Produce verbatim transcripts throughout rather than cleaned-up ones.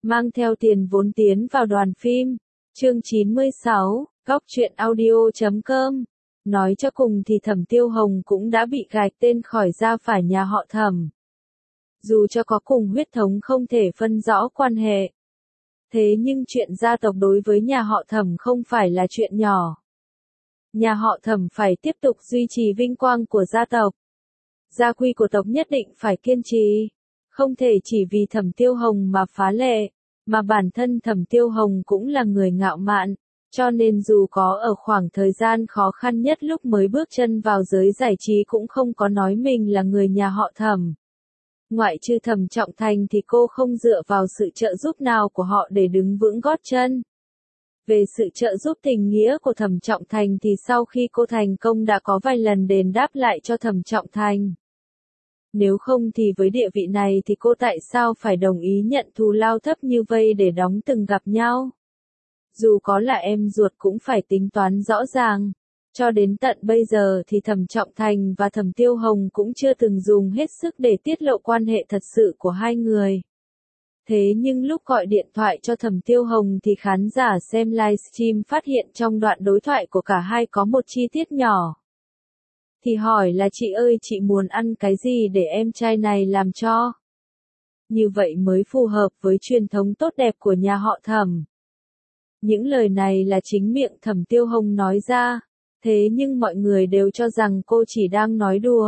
mang theo tiền vốn tiến vào đoàn phim. Chương chín mươi sáu, Góc truyện audio chấm com. Nói cho cùng thì Thẩm Tiêu Hồng cũng đã bị gạch tên khỏi gia phả nhà họ Thẩm. Dù cho có cùng huyết thống không thể phân rõ quan hệ. Thế nhưng chuyện gia tộc đối với nhà họ Thẩm không phải là chuyện nhỏ. Nhà họ Thẩm phải tiếp tục duy trì vinh quang của gia tộc. Gia quy của tộc nhất định phải kiên trì. Không thể chỉ vì Thẩm Tiêu Hồng mà phá lệ, mà bản thân Thẩm Tiêu Hồng cũng là người ngạo mạn, cho nên dù có ở khoảng thời gian khó khăn nhất lúc mới bước chân vào giới giải trí cũng không có nói mình là người nhà họ Thẩm. Ngoại trừ Thẩm Trọng Thành thì cô không dựa vào sự trợ giúp nào của họ để đứng vững gót chân. Về sự trợ giúp tình nghĩa của Thẩm Trọng Thành thì sau khi cô thành công đã có vài lần đền đáp lại cho Thẩm Trọng Thành. Nếu không thì với địa vị này thì cô tại sao phải đồng ý nhận thù lao thấp như vây để đóng từng gặp nhau? Dù có là em ruột cũng phải tính toán rõ ràng. Cho đến tận bây giờ thì Thẩm Trọng Thành và Thẩm Tiêu Hồng cũng chưa từng dùng hết sức để tiết lộ quan hệ thật sự của hai người. Thế nhưng lúc gọi điện thoại cho Thẩm Tiêu Hồng thì khán giả xem livestream phát hiện trong đoạn đối thoại của cả hai có một chi tiết nhỏ. Thì hỏi là chị ơi chị muốn ăn cái gì để em trai này làm cho? Như vậy mới phù hợp với truyền thống tốt đẹp của nhà họ Thẩm. Những lời này là chính miệng Thẩm Tiêu Hồng nói ra, thế nhưng mọi người đều cho rằng cô chỉ đang nói đùa.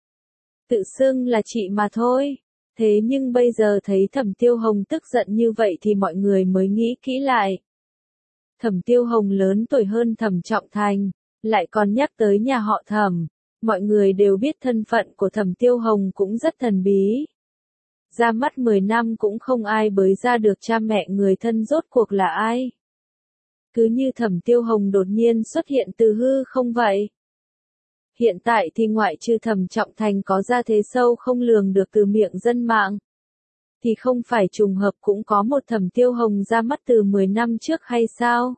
Tự xưng là chị mà thôi. Thế nhưng bây giờ thấy Thẩm Tiêu Hồng tức giận như vậy thì mọi người mới nghĩ kỹ lại. Thẩm Tiêu Hồng lớn tuổi hơn Thẩm Trọng Thành, lại còn nhắc tới nhà họ Thẩm. Mọi người đều biết thân phận của Thẩm Tiêu Hồng cũng rất thần bí. Ra mắt mười năm cũng không ai bới ra được cha mẹ người thân rốt cuộc là ai. Cứ như Thẩm Tiêu Hồng đột nhiên xuất hiện từ hư không vậy. Hiện tại thì ngoại trừ Thẩm Trọng Thành có ra thế sâu không lường được từ miệng dân mạng. Thì không phải trùng hợp cũng có một Thẩm Tiêu Hồng ra mắt từ mười năm trước hay sao?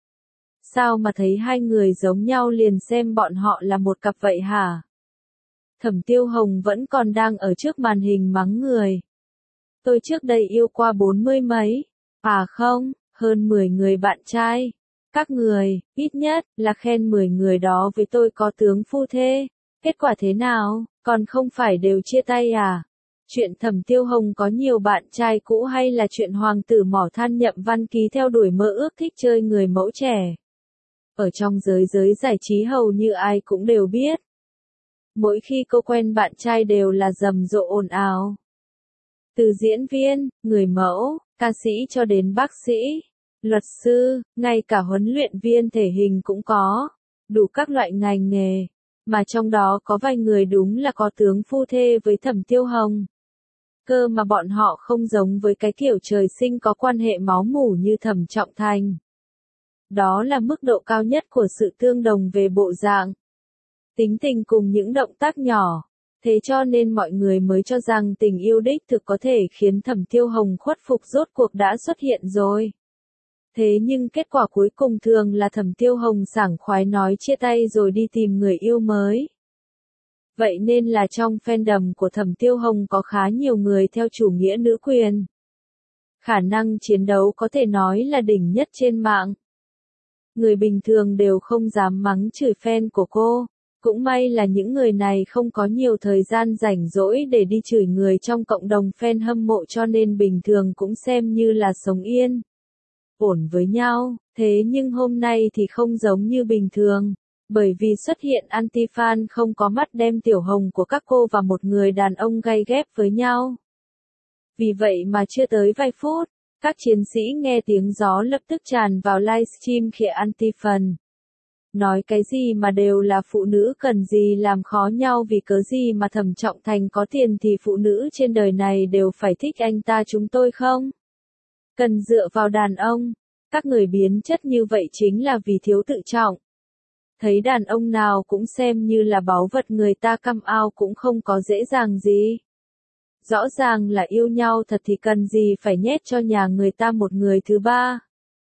Sao mà thấy hai người giống nhau liền xem bọn họ là một cặp vậy hả? Thẩm Tiêu Hồng vẫn còn đang ở trước màn hình mắng người. Tôi trước đây yêu qua bốn mươi mấy. À không, hơn mười người bạn trai. Các người, ít nhất, là khen mười người đó với tôi có tướng phu thê. Kết quả thế nào, còn không phải đều chia tay à? Chuyện Thẩm Tiêu Hồng có nhiều bạn trai cũ hay là chuyện hoàng tử mỏ than Nhậm Văn Ký theo đuổi mơ ước thích chơi người mẫu trẻ? Ở trong giới giới giải trí hầu như ai cũng đều biết. Mỗi khi cô quen bạn trai đều là rầm rộ ồn ào. Từ diễn viên, người mẫu, ca sĩ cho đến bác sĩ, luật sư, ngay cả huấn luyện viên thể hình cũng có. Đủ các loại ngành nghề. Mà trong đó có vài người đúng là có tướng phu thê với Thẩm Tiêu Hồng. Cơ mà bọn họ không giống với cái kiểu trời sinh có quan hệ máu mủ như Thẩm Trọng Thành. Đó là mức độ cao nhất của sự tương đồng về bộ dạng, tính tình cùng những động tác nhỏ. Thế cho nên mọi người mới cho rằng tình yêu đích thực có thể khiến Thẩm Tiêu Hồng khuất phục rốt cuộc đã xuất hiện rồi. Thế nhưng kết quả cuối cùng thường là Thẩm Tiêu Hồng sảng khoái nói chia tay rồi đi tìm người yêu mới. Vậy nên là trong fandom của Thẩm Tiêu Hồng có khá nhiều người theo chủ nghĩa nữ quyền. Khả năng chiến đấu có thể nói là đỉnh nhất trên mạng. Người bình thường đều không dám mắng chửi fan của cô. Cũng may là những người này không có nhiều thời gian rảnh rỗi để đi chửi người trong cộng đồng fan hâm mộ cho nên bình thường cũng xem như là sống yên ổn với nhau. Thế nhưng hôm nay thì không giống như bình thường. Bởi vì xuất hiện anti-fan không có mắt đem Tiểu Hồng của các cô và một người đàn ông gay ghép với nhau. Vì vậy mà chưa tới vài phút, các chiến sĩ nghe tiếng gió lập tức tràn vào livestream khịa anti-fan. Nói cái gì mà đều là phụ nữ cần gì làm khó nhau vì cớ gì mà Thẩm Trọng Thành có tiền thì phụ nữ trên đời này đều phải thích anh ta chúng tôi không? Cần dựa vào đàn ông. Các người biến chất như vậy chính là vì thiếu tự trọng. Thấy đàn ông nào cũng xem như là báu vật người ta căm ao cũng không có dễ dàng gì. Rõ ràng là yêu nhau thật thì cần gì phải nhét cho nhà người ta một người thứ ba.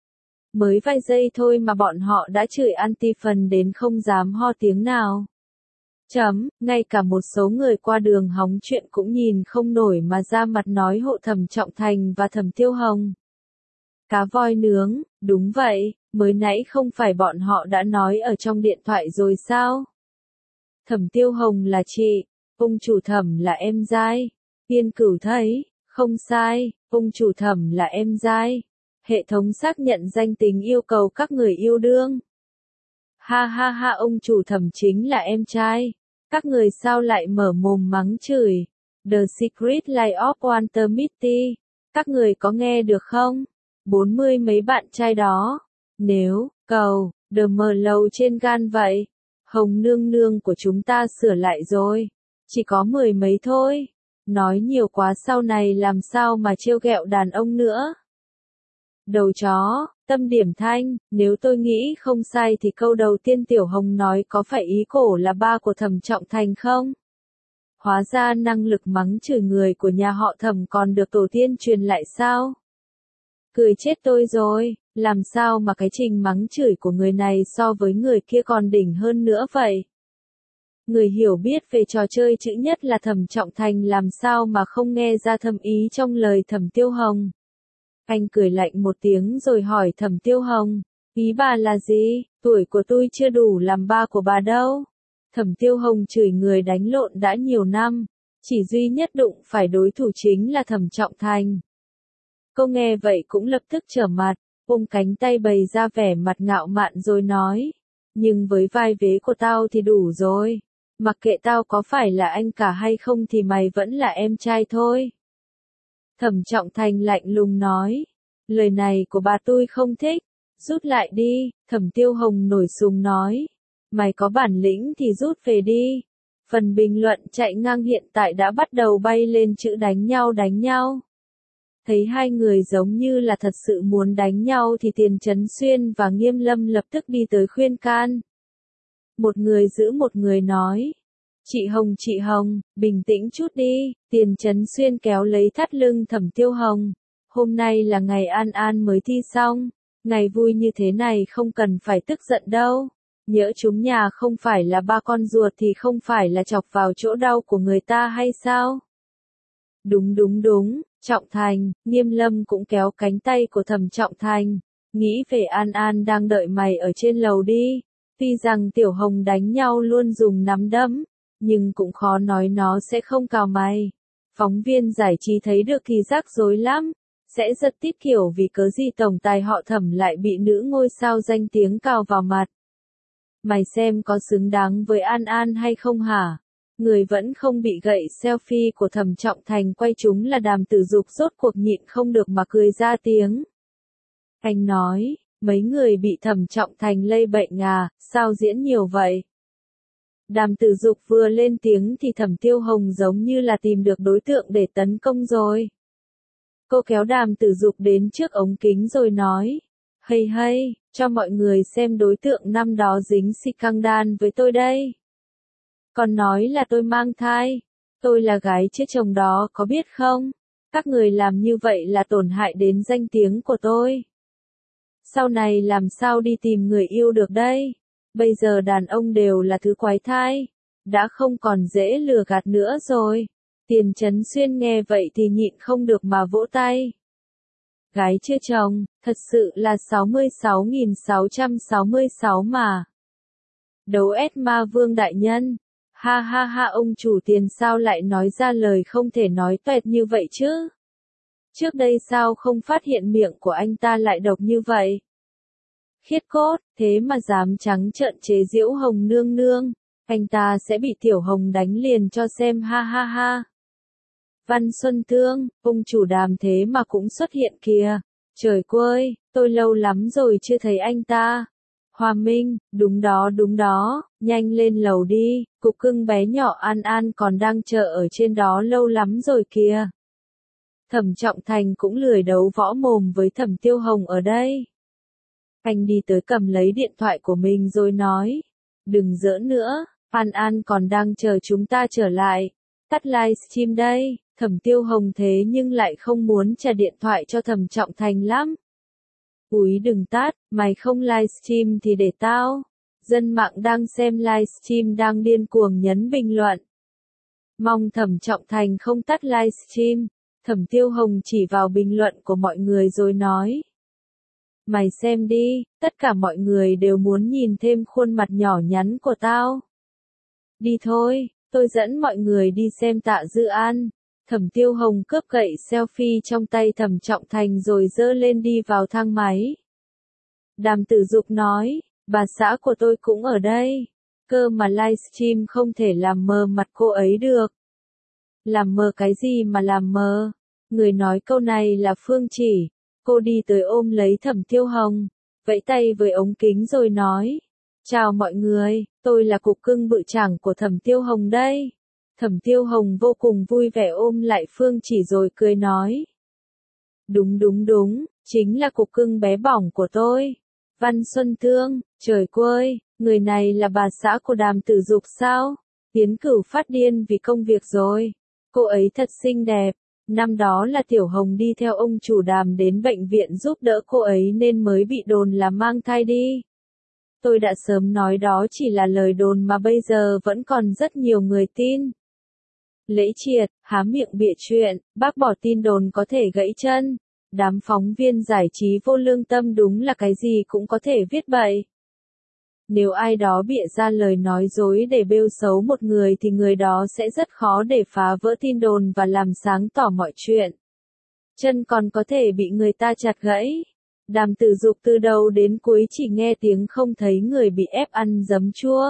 Mới vài giây thôi mà bọn họ đã chửi anti-fan đến không dám ho tiếng nào. Chấm, ngay cả một số người qua đường hóng chuyện cũng nhìn không nổi mà ra mặt nói hộ Thẩm Trọng Thành và Thẩm Tiêu Hồng. Cá voi nướng, đúng vậy, mới nãy không phải bọn họ đã nói ở trong điện thoại rồi sao? Thẩm Tiêu Hồng là chị, ông chủ Thẩm là em giai. Tiên Cửu thấy, không sai, ông chủ Thẩm là em giai. Hệ thống xác nhận danh tính yêu cầu các người yêu đương. Ha ha ha, ông chủ Thẩm chính là em trai. Các người sao lại mở mồm mắng chửi? The Secret Life of Walter Mitty. Các người có nghe được không? Bốn mươi mấy bạn trai đó. Nếu, cầu, the mờ lầu trên gan vậy. Hồng nương nương của chúng ta sửa lại rồi. Chỉ có mười mấy thôi. Nói nhiều quá sau này làm sao mà trêu ghẹo đàn ông nữa. Đầu chó, tâm điểm thanh, nếu tôi nghĩ không sai thì câu đầu tiên Tiểu Hồng nói có phải ý cổ là ba của Thẩm Trọng Thành không? Hóa ra năng lực mắng chửi người của nhà họ Thẩm còn được tổ tiên truyền lại sao? Cười chết tôi rồi, làm sao mà cái trình mắng chửi của người này so với người kia còn đỉnh hơn nữa vậy? Người hiểu biết về trò chơi chữ nhất là Thẩm Trọng Thành làm sao mà không nghe ra thâm ý trong lời Thẩm Tiêu Hồng. Anh cười lạnh một tiếng rồi hỏi Thẩm Tiêu Hồng, ý bà là gì, tuổi của tôi chưa đủ làm ba của bà đâu. Thẩm Tiêu Hồng chửi người đánh lộn đã nhiều năm, chỉ duy nhất đụng phải đối thủ chính là Thẩm Trọng Thành. Cô nghe vậy cũng lập tức trở mặt, ôm cánh tay bày ra vẻ mặt ngạo mạn rồi nói, nhưng với vai vế của tao thì đủ rồi, mặc kệ tao có phải là anh cả hay không thì mày vẫn là em trai thôi. Thẩm Trọng Thành lạnh lùng nói, lời này của bà tôi không thích, rút lại đi. Thẩm Tiêu Hồng nổi sùng nói, mày có bản lĩnh thì rút về đi. Phần bình luận chạy ngang hiện tại đã bắt đầu bay lên chữ đánh nhau đánh nhau. Thấy hai người giống như là thật sự muốn đánh nhau thì Tiền Chấn Xuyên và Nghiêm Lâm lập tức đi tới khuyên can. Một người giữ một người nói, chị Hồng chị Hồng, bình tĩnh chút đi. Tiền Chấn Xuyên kéo lấy thắt lưng Thẩm Tiêu Hồng. Hôm nay là ngày An An mới thi xong, ngày vui như thế này không cần phải tức giận đâu. Nhỡ chúng nhà không phải là ba con ruột thì không phải là chọc vào chỗ đau của người ta hay sao? Đúng đúng đúng, Trọng Thành. Nghiêm Lâm cũng kéo cánh tay của Thẩm Trọng Thành. Nghĩ về An An đang đợi mày ở trên lầu đi. Tuy rằng Tiểu Hồng đánh nhau luôn dùng nắm đấm, nhưng cũng khó nói nó sẽ không cào mày. Phóng viên giải trí thấy được thì rắc rối lắm, sẽ rất tít kiểu vì cớ gì tổng tài họ Thẩm lại bị nữ ngôi sao danh tiếng cào vào mặt. Mày xem có xứng đáng với An An hay không hả? Người vẫn không bị gậy selfie của Thẩm Trọng Thành quay chúng là Đàm Tử Dục rốt cuộc nhịn không được mà cười ra tiếng. Anh nói, mấy người bị Thẩm Trọng Thành lây bệnh à, sao diễn nhiều vậy? Đàm Tử Dục vừa lên tiếng thì Thẩm Tiêu Hồng giống như là tìm được đối tượng để tấn công rồi. Cô kéo Đàm Tử Dục đến trước ống kính rồi nói, hey hey, cho mọi người xem đối tượng năm đó dính scandal với tôi đây. Còn nói là tôi mang thai, tôi là gái chết chồng đó có biết không? Các người làm như vậy là tổn hại đến danh tiếng của tôi. Sau này làm sao đi tìm người yêu được đây? Bây giờ đàn ông đều là thứ quái thai, đã không còn dễ lừa gạt nữa rồi. Tiền Chấn Xuyên nghe vậy thì nhịn không được mà vỗ tay. Gái chưa chồng, thật sự là sáu mươi sáu nghìn sáu trăm sáu mươi sáu mà. Đấu ét ma vương đại nhân. Ha ha ha, ông chủ Tiền sao lại nói ra lời không thể nói toẹt như vậy chứ? Trước đây sao không phát hiện miệng của anh ta lại độc như vậy? Khiết cốt, thế mà dám trắng trợn chế giễu Hồng nương nương, anh ta sẽ bị Tiểu Hồng đánh liền cho xem ha ha ha. Văn Xuân Thương, ông chủ Đàm thế mà cũng xuất hiện kìa. Trời ơi, tôi lâu lắm rồi chưa thấy anh ta. Hoa Minh, đúng đó đúng đó, nhanh lên lầu đi, cục cưng bé nhỏ An An còn đang chờ ở trên đó lâu lắm rồi kìa. Thẩm Trọng Thành cũng lười đấu võ mồm với Thẩm Tiêu Hồng ở đây. Anh đi tới cầm lấy điện thoại của mình rồi nói, đừng giỡn nữa, An An còn đang chờ chúng ta trở lại. Tắt livestream đây. Thẩm Tiêu Hồng thế nhưng lại không muốn trả điện thoại cho Thẩm Trọng Thành lắm. Úi đừng tắt, mày không livestream thì để tao. Dân mạng đang xem livestream đang điên cuồng nhấn bình luận. Mong Thẩm Trọng Thành không tắt livestream. Thẩm Tiêu Hồng chỉ vào bình luận của mọi người rồi nói. Mày xem đi, tất cả mọi người đều muốn nhìn thêm khuôn mặt nhỏ nhắn của tao. Đi thôi, tôi dẫn mọi người đi xem Tạ Dư An. Thẩm Tiêu Hồng cướp gậy selfie trong tay Thẩm Trọng Thành rồi dơ lên đi vào thang máy. Đàm Tử Dục nói, bà xã của tôi cũng ở đây. Cơ mà livestream không thể làm mờ mặt cô ấy được. Làm mờ cái gì mà làm mờ? Người nói câu này là Phương Chỉ. Cô đi tới ôm lấy Thẩm Tiêu Hồng, vẫy tay với ống kính rồi nói. Chào mọi người, tôi là cục cưng bự chảng của Thẩm Tiêu Hồng đây. Thẩm Tiêu Hồng vô cùng vui vẻ ôm lại Phương Chỉ rồi cười nói. Đúng đúng đúng, chính là cục cưng bé bỏng của tôi. Văn Xuân Tương, trời quơi, người này là bà xã của Đàm Tử Dục sao? Tiến Cửu phát điên vì công việc rồi. Cô ấy thật xinh đẹp. Năm đó là Tiểu Hồng đi theo ông chủ Đàm đến bệnh viện giúp đỡ cô ấy nên mới bị đồn là mang thai đi. Tôi đã sớm nói đó chỉ là lời đồn mà bây giờ vẫn còn rất nhiều người tin. Lễ Triệt, há miệng bịa chuyện, bác bỏ tin đồn có thể gãy chân. Đám phóng viên giải trí vô lương tâm đúng là cái gì cũng có thể viết bậy. Nếu ai đó bịa ra lời nói dối để bêu xấu một người thì người đó sẽ rất khó để phá vỡ tin đồn và làm sáng tỏ mọi chuyện. Chân còn có thể bị người ta chặt gãy. Đàm Tử Dục từ đầu đến cuối chỉ nghe tiếng không thấy người bị ép ăn giấm chua.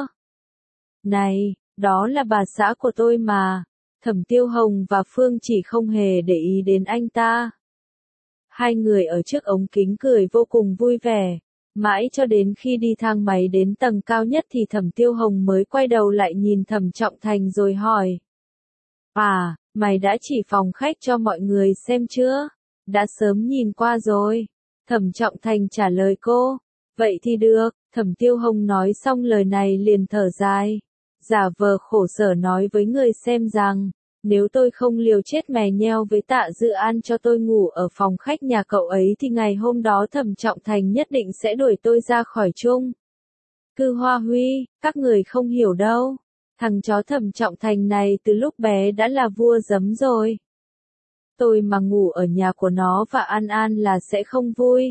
Này, đó là bà xã của tôi mà. Thẩm Tiêu Hồng và Phương Chỉ không hề để ý đến anh ta. Hai người ở trước ống kính cười vô cùng vui vẻ. Mãi cho đến khi đi thang máy đến tầng cao nhất thì Thẩm Tiêu Hồng mới quay đầu lại nhìn Thẩm Trọng Thành rồi hỏi. À, mày đã chỉ phòng khách cho mọi người xem chưa? Đã sớm nhìn qua rồi. Thẩm Trọng Thành trả lời cô. Vậy thì được, Thẩm Tiêu Hồng nói xong lời này liền thở dài. Giả vờ khổ sở nói với người xem rằng, nếu tôi không liều chết mè nheo với Tạ Dư An cho tôi ngủ ở phòng khách nhà cậu ấy thì ngày hôm đó Thẩm Trọng Thành nhất định sẽ đuổi tôi ra khỏi chung. Cư Hoa Huy, các người không hiểu đâu. Thằng chó Thẩm Trọng Thành này từ lúc bé đã là vua giấm rồi. Tôi mà ngủ ở nhà của nó và An An là sẽ không vui.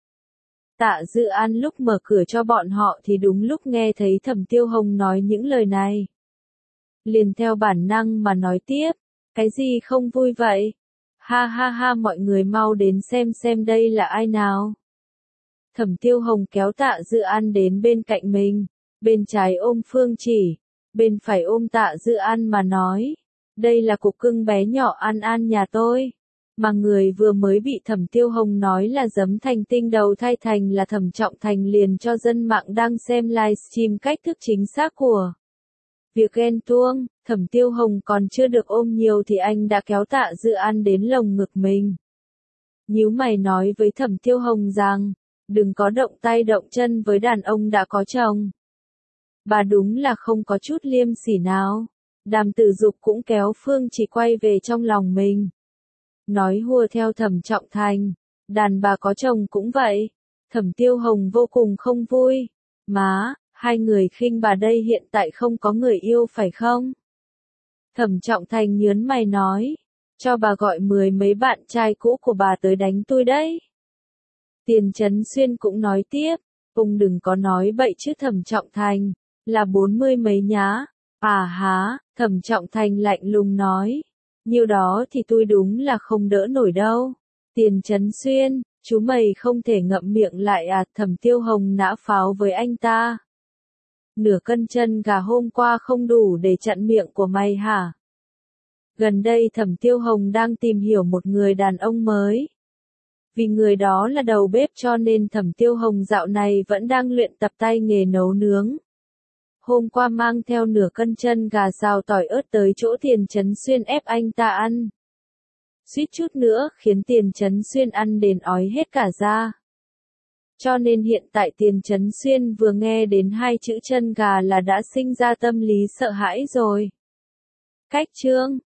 Tạ Dư An lúc mở cửa cho bọn họ thì đúng lúc nghe thấy Thẩm Tiêu Hồng nói những lời này. Liền theo bản năng mà nói tiếp, cái gì không vui vậy? Ha ha ha, mọi người mau đến xem xem đây là ai nào. Thẩm Tiêu Hồng kéo Tạ Dư An đến bên cạnh mình, bên trái ôm Phương Chỉ, bên phải ôm Tạ Dư An mà nói, đây là cục cưng bé nhỏ An An nhà tôi. Mà người vừa mới bị Thẩm Tiêu Hồng nói là giấm thành tinh đầu thai thành là Thẩm Trọng Thành liền cho dân mạng đang xem livestream cách thức chính xác của việc ghen tuông. Thẩm Tiêu Hồng còn chưa được ôm nhiều thì anh đã kéo Tạ Dư An đến lồng ngực mình. Nhíu mày nói với Thẩm Tiêu Hồng rằng, đừng có động tay động chân với đàn ông đã có chồng. Bà đúng là không có chút liêm sỉ nào. Đàm Tử Dục cũng kéo Phương Chỉ quay về trong lòng mình. Nói hùa theo Thẩm Trọng Thành, đàn bà có chồng cũng vậy. Thẩm Tiêu Hồng vô cùng không vui. Má, hai người khinh bà đây hiện tại không có người yêu phải không? Thẩm Trọng Thành nhớn mày nói, cho bà gọi mười mấy bạn trai cũ của bà tới đánh tôi đấy. Tiền Chấn Xuyên cũng nói tiếp, ông đừng có nói bậy chứ Thẩm Trọng Thành, là bốn mươi mấy nhá. À há, Thẩm Trọng Thành lạnh lùng nói, nhiêu đó thì tôi đúng là không đỡ nổi đâu. Tiền Chấn Xuyên, chú mày không thể ngậm miệng lại à? Thẩm Tiêu Hồng nã pháo với anh ta. Nửa cân chân gà hôm qua không đủ để chặn miệng của mày hả? Gần đây Thẩm Tiêu Hồng đang tìm hiểu một người đàn ông mới. Vì người đó là đầu bếp cho nên Thẩm Tiêu Hồng dạo này vẫn đang luyện tập tay nghề nấu nướng. Hôm qua mang theo nửa cân chân gà xào tỏi ớt tới chỗ Tiền Chấn Xuyên ép anh ta ăn. Suýt chút nữa khiến Tiền Chấn Xuyên ăn đến ói hết cả da. Cho nên hiện tại Tiền Chấn Xuyên vừa nghe đến hai chữ chân gà là đã sinh ra tâm lý sợ hãi rồi. Cách chương